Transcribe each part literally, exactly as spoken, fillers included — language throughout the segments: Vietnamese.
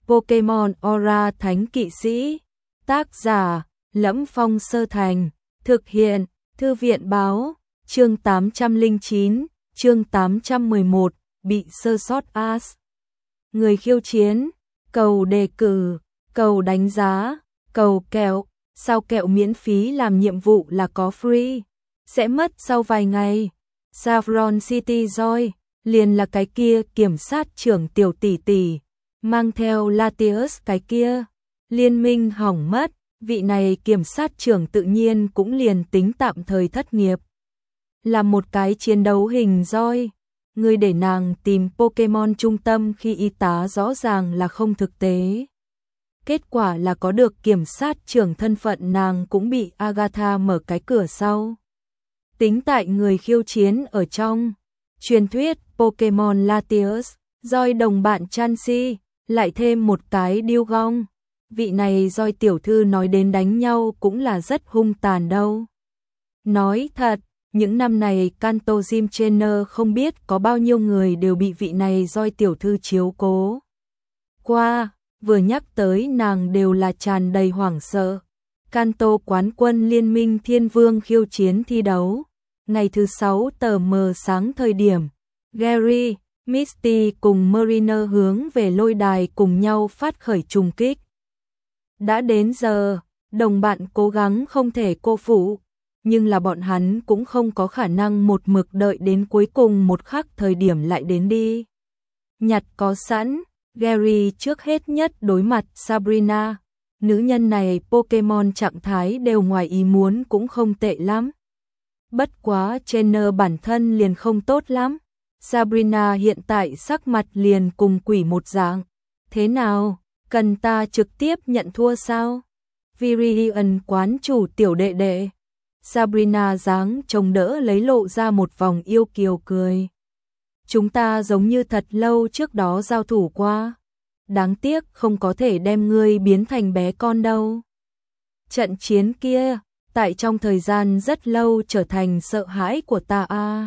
Pokemon Aura Thánh Kỵ Sĩ. Tác giả: Lẫm Phong Sơ Thành. Thực hiện: Thư viện báo. Chương tám trăm lẻ chín, chương tám trăm mười một, bị sơ sót as. Người khiêu chiến, cầu đề cử, cầu đánh giá, cầu kẹo, sao kẹo miễn phí làm nhiệm vụ là có free, sẽ mất sau vài ngày. Saffron City Joy, liền là cái kia kiểm sát trưởng tiểu tỷ tỷ, mang theo Latius cái kia. Liên minh hỏng mất, vị này kiểm sát trưởng tự nhiên cũng liền tính tạm thời thất nghiệp. Là một cái chiến đấu hình roi, người để nàng tìm Pokemon trung tâm khi y tá rõ ràng là không thực tế. Kết quả là có được kiểm sát trưởng thân phận, nàng cũng bị Agatha mở cái cửa sau. Tính tại người khiêu chiến ở trong truyền thuyết Pokemon Latius, roi đồng bạn Chansey, lại thêm một cái Dewgong. Vị này roi tiểu thư nói đến đánh nhau cũng là rất hung tàn đâu. Nói thật, những năm này Kanto Gym Trainer không biết có bao nhiêu người đều bị vị này roi tiểu thư chiếu cố qua, vừa nhắc tới nàng đều là tràn đầy hoảng sợ. Kanto quán quân liên minh Thiên Vương khiêu chiến thi đấu. Ngày thứ sáu tờ mờ sáng thời điểm, Gary, Misty cùng Mariner hướng về lôi đài cùng nhau phát khởi trùng kích. Đã đến giờ, đồng bạn cố gắng không thể cô phụ, nhưng là bọn hắn cũng không có khả năng một mực đợi đến cuối cùng một khắc thời điểm lại đến đi. Nhặt có sẵn, Gary trước hết nhất đối mặt Sabrina. Nữ nhân này Pokemon trạng thái đều ngoài ý muốn cũng không tệ lắm. Bất quá trainer bản thân liền không tốt lắm. Sabrina hiện tại sắc mặt liền cùng quỷ một dạng. Thế nào, cần ta trực tiếp nhận thua sao? Viridian quán chủ tiểu đệ đệ. Sabrina dáng trông đỡ lấy lộ ra một vòng yêu kiều cười. Chúng ta giống như thật lâu trước đó giao thủ qua. Đáng tiếc không có thể đem ngươi biến thành bé con đâu. Trận chiến kia, tại trong thời gian rất lâu trở thành sợ hãi của ta a. À.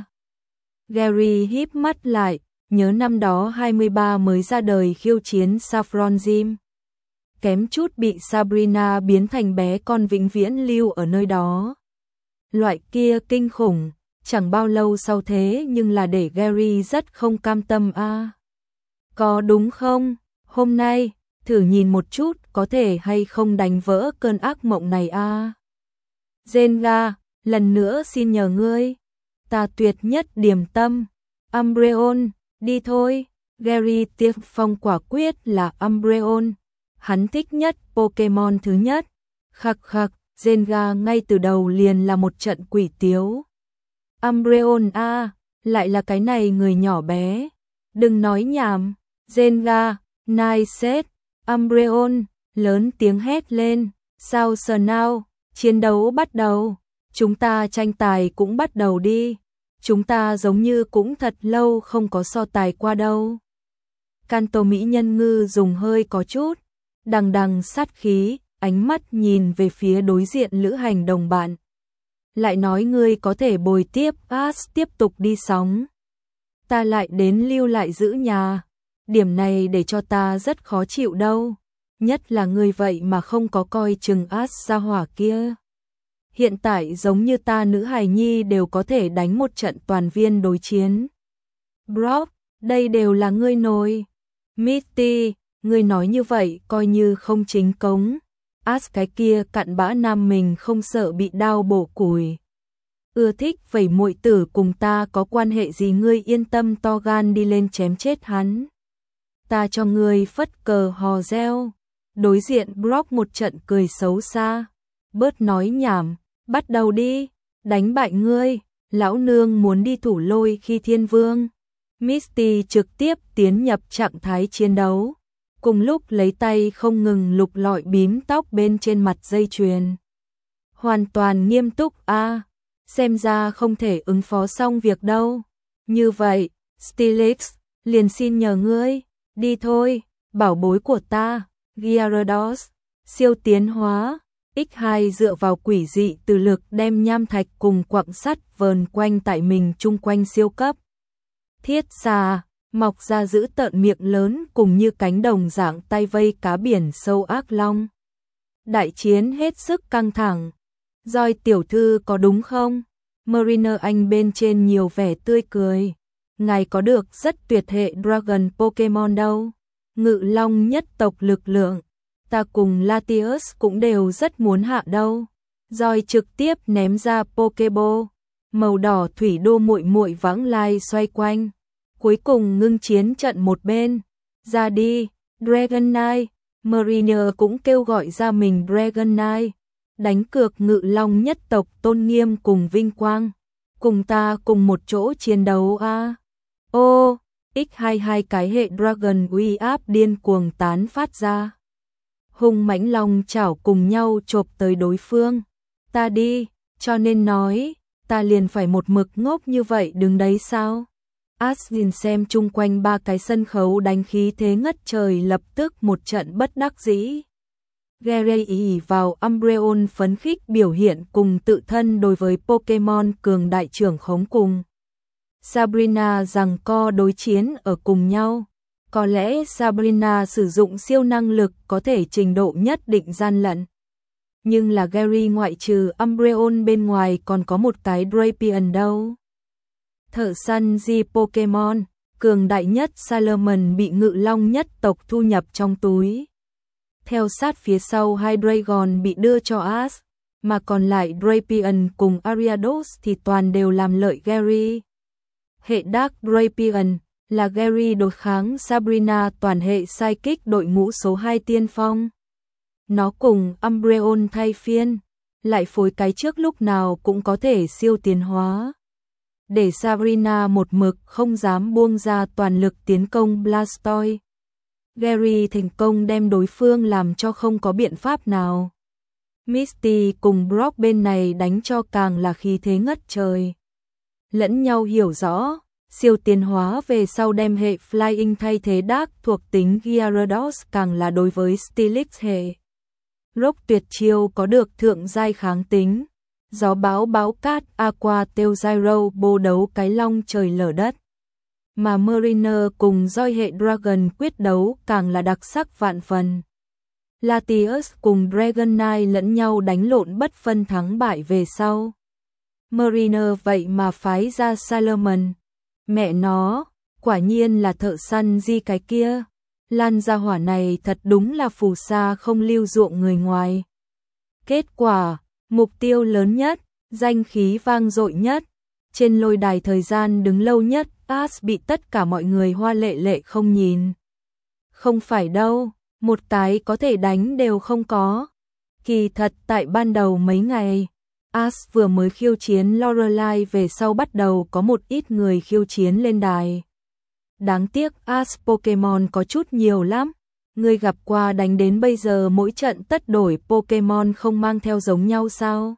Gary híp mắt lại, nhớ năm đó hai mươi ba mới ra đời khiêu chiến Saffron Gym. Kém chút bị Sabrina biến thành bé con vĩnh viễn lưu ở nơi đó. Loại kia kinh khủng, chẳng bao lâu sau thế nhưng là để Gary rất không cam tâm a. À. Có đúng không? Hôm nay, thử nhìn một chút có thể hay không đánh vỡ cơn ác mộng này a. À. Zenga, lần nữa xin nhờ ngươi. Ta tuyệt nhất điềm tâm. Umbreon, đi thôi. Gary tiếp phong quả quyết là Umbreon. Hắn thích nhất Pokemon thứ nhất. Khắc khắc, Zenga ngay từ đầu liền là một trận quỷ tiếu. Umbreon a, à, lại là cái này người nhỏ bé. Đừng nói nhảm. Zenga, nice set. Umbreon, lớn tiếng hét lên. Sao sờ nào, chiến đấu bắt đầu. Chúng ta tranh tài cũng bắt đầu đi. Chúng ta giống như cũng thật lâu không có so tài qua đâu. Kanto mỹ nhân ngư dùng hơi có chút đằng đằng sát khí, ánh mắt nhìn về phía đối diện lữ hành đồng bạn. Lại nói ngươi có thể bồi tiếp As tiếp tục đi sóng. Ta lại đến lưu lại giữ nhà. Điểm này để cho ta rất khó chịu đâu. Nhất là ngươi vậy mà không có coi chừng As ra hỏa kia. Hiện tại giống như ta nữ hài nhi đều có thể đánh một trận toàn viên đối chiến. Brock, đây đều là ngươi nồi. Misty, ngươi nói như vậy coi như không chính cống. As cái kia cặn bã nam mình không sợ bị đao bổ củi. Ưa thích vẩy muội tử cùng ta có quan hệ gì, ngươi yên tâm to gan đi lên chém chết hắn. Ta cho ngươi phất cờ hò reo. Đối diện Brock một trận cười xấu xa. Bớt nói nhảm, bắt đầu đi, đánh bại ngươi, lão nương muốn đi thủ lôi khi thiên vương. Misty trực tiếp tiến nhập trạng thái chiến đấu, cùng lúc lấy tay không ngừng lục lọi bím tóc bên trên mặt dây chuyền. Hoàn toàn nghiêm túc a, à, xem ra không thể ứng phó xong việc đâu. Như vậy, Steelix, liền xin nhờ ngươi, đi thôi, bảo bối của ta, Gyarados, siêu tiến hóa. ích hai dựa vào quỷ dị từ lực đem nham thạch cùng quặng sắt vờn quanh tại mình chung quanh siêu cấp. Thiết xà, mọc ra giữ tợn miệng lớn cùng như cánh đồng dạng tay vây cá biển sâu ác long. Đại chiến hết sức căng thẳng. Joy tiểu thư có đúng không? Mariner Anh bên trên nhiều vẻ tươi cười. Ngài có được rất tuyệt hệ Dragon Pokemon đâu. Ngự long nhất tộc lực lượng. Ta cùng Latios cũng đều rất muốn hạ đâu. Joy trực tiếp ném ra Pokeball. Màu đỏ thủy đô muội muội vãng lai xoay quanh. Cuối cùng ngưng chiến trận một bên. Ra đi, Dragonite. Mariner cũng kêu gọi ra mình Dragonite. Đánh cược ngự long nhất tộc tôn nghiêm cùng vinh quang. Cùng ta cùng một chỗ chiến đấu a. À. Ô, x hai mươi hai cái hệ Dragon uy áp điên cuồng tán phát ra. Hung mãnh long chảo cùng nhau chộp tới đối phương. Ta đi, cho nên nói, ta liền phải một mực ngốc như vậy đứng đấy sao? Ash nhìn xem chung quanh ba cái sân khấu đánh khí thế ngất trời lập tức một trận bất đắc dĩ. Gary ỷ vào Umbreon phấn khích biểu hiện cùng tự thân đối với Pokemon cường đại trưởng khống cùng. Sabrina giằng co đối chiến ở cùng nhau. Có lẽ Sabrina sử dụng siêu năng lực có thể trình độ nhất định gian lận. Nhưng là Gary ngoại trừ Umbreon bên ngoài còn có một cái Drapion đâu. Thợ săn G Pokemon, cường đại nhất Salamence bị ngự long nhất tộc thu nhập trong túi. Theo sát phía sau hai Dragon bị đưa cho Ash, mà còn lại Drapion cùng Ariados thì toàn đều làm lợi Gary. Hệ Dark Drapion là Gary đối kháng Sabrina toàn hệ Psychic đội ngũ số hai tiên phong. Nó cùng Umbreon thay phiên, lại phối cái trước lúc nào cũng có thể siêu tiến hóa. Để Sabrina một mực không dám buông ra toàn lực tiến công Blastoise. Gary thành công đem đối phương làm cho không có biện pháp nào. Misty cùng Brock bên này đánh cho càng là khí thế ngất trời. Lẫn nhau hiểu rõ, siêu tiến hóa về sau đem hệ Flying thay thế Dark thuộc tính Gyarados càng là đối với Steelix hệ. Rock tuyệt chiêu có được thượng giai kháng tính. Gió bão báo cát Aqua Tail Gyro bô đấu cái long trời lở đất. Mà Mariner cùng Joy hệ Dragon quyết đấu càng là đặc sắc vạn phần. Latios cùng Dragonite lẫn nhau đánh lộn bất phân thắng bại về sau. Mariner vậy mà phái ra Salamence. Mẹ nó, quả nhiên là thợ săn Di cái kia. Lan gia hỏa này thật đúng là phù sa không lưu ruộng người ngoài. Kết quả, mục tiêu lớn nhất, danh khí vang dội nhất, trên lôi đài thời gian đứng lâu nhất, Ash bị tất cả mọi người hoa lệ lệ không nhìn. Không phải đâu, một cái có thể đánh đều không có. Kỳ thật tại ban đầu mấy ngày, Ash vừa mới khiêu chiến Lorelai về sau bắt đầu có một ít người khiêu chiến lên đài. Đáng tiếc Ash Pokemon có chút nhiều lắm. Người gặp qua đánh đến bây giờ mỗi trận tất đổi Pokemon không mang theo giống nhau sao?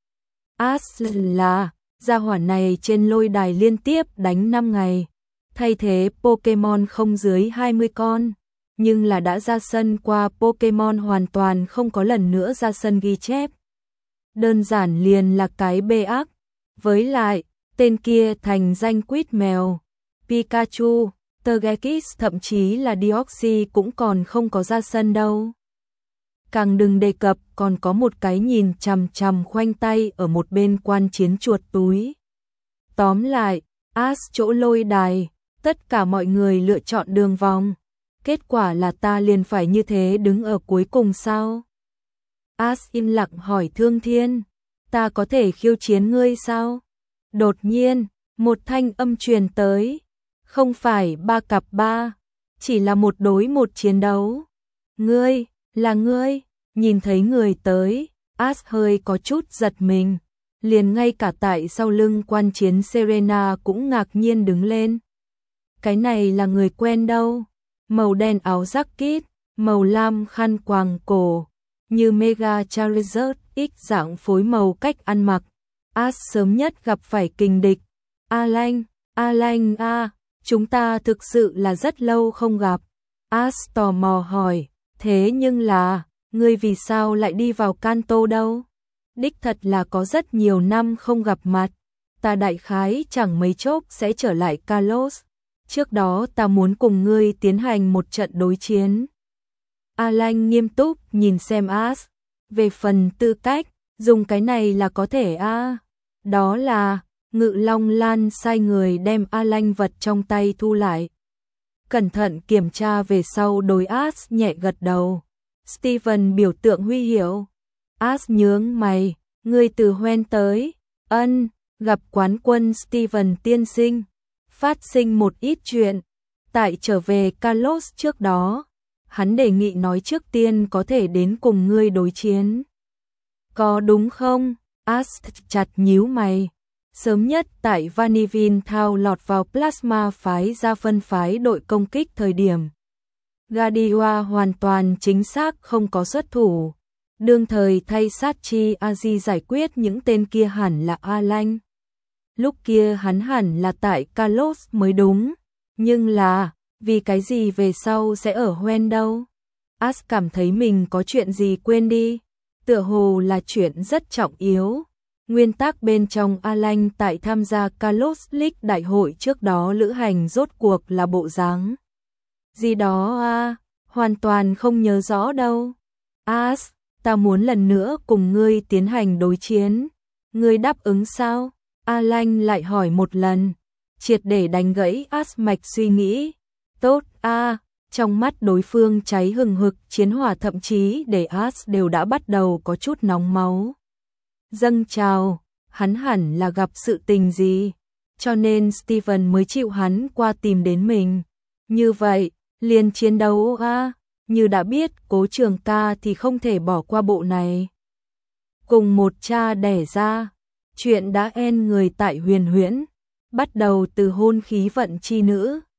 Ash là, gia hỏa này trên lôi đài liên tiếp đánh năm ngày. Thay thế Pokemon không dưới hai mươi con. Nhưng là đã ra sân qua Pokemon hoàn toàn không có lần nữa ra sân ghi chép. Đơn giản liền là cái bê ác. Với lại, tên kia thành danh quýt mèo. Pikachu, Togekiss thậm chí là Deoxys cũng còn không có ra sân đâu. Càng đừng đề cập còn có một cái nhìn chằm chằm khoanh tay ở một bên quan chiến chuột túi. Tóm lại, Ash chỗ lôi đài, tất cả mọi người lựa chọn đường vòng. Kết quả là ta liền phải như thế đứng ở cuối cùng sao? Ash im lặng hỏi Thương Thiên, ta có thể khiêu chiến ngươi sao? Đột nhiên, một thanh âm truyền tới. Không phải ba cặp ba, chỉ là một đối một chiến đấu. Ngươi, là ngươi, nhìn thấy người tới, Ash hơi có chút giật mình. Liền ngay cả tại sau lưng quan chiến Serena cũng ngạc nhiên đứng lên. Cái này là người quen đâu. Màu đen áo jacket, màu lam khăn quàng cổ, như Mega Charizard X dạng phối màu cách ăn mặc. Ash sớm nhất gặp phải kình địch. Alan, Alan a, chúng ta thực sự là rất lâu không gặp. Ash tò mò hỏi, thế nhưng là, ngươi vì sao lại đi vào Kanto đâu? Đích thật là có rất nhiều năm không gặp mặt. Ta đại khái chẳng mấy chốc sẽ trở lại Kalos. trước đó ta muốn cùng ngươi tiến hành một trận đối chiến. Alan nghiêm túc nhìn xem As, về phần tư cách, dùng cái này là có thể a. À. Đó là, Ngự Long Lan sai người đem Alan vật trong tay thu lại. Cẩn thận kiểm tra về sau đối As nhẹ gật đầu. Steven biểu tượng huy hiệu. As nhướng mày, ngươi từ Hoen tới, ân, gặp quán quân Steven tiên sinh. Phát sinh một ít chuyện. Tại trở về Kalos trước đó, hắn đề nghị nói trước tiên có thể đến cùng ngươi đối chiến. Có đúng không? As chặt nhíu mày. Sớm nhất tại Vanillin Thao lọt vào Plasma phái ra phân phái đội công kích thời điểm. Gadiwa hoàn toàn chính xác không có xuất thủ. Đương thời thay Sachi Aji giải quyết những tên kia hẳn là Alan. Lúc kia hắn hẳn là tại Kalos mới đúng. Nhưng là, vì cái gì về sau sẽ ở Hoen đâu? As cảm thấy mình có chuyện gì quên đi. Tựa hồ là chuyện rất trọng yếu. Nguyên tắc bên trong Alan tại tham gia Kalos League đại hội trước đó lữ hành rốt cuộc là bộ dáng gì đó à, hoàn toàn không nhớ rõ đâu. As, ta muốn lần nữa cùng ngươi tiến hành đối chiến. Ngươi đáp ứng sao? Alan lại hỏi một lần, triệt để đánh gãy As mạch suy nghĩ. Tốt a, à, trong mắt đối phương cháy hừng hực chiến hỏa thậm chí để As đều đã bắt đầu có chút nóng máu. Dâng trào, hắn hẳn là gặp sự tình gì, cho nên Steven mới chịu hắn qua tìm đến mình. Như vậy, liền chiến đấu a, à, như đã biết Cố Trường Ca thì không thể bỏ qua bộ này. Cùng một cha đẻ ra, chuyện đã en người tại Huyền Huyễn, bắt đầu từ hôn khí vận chi nữ.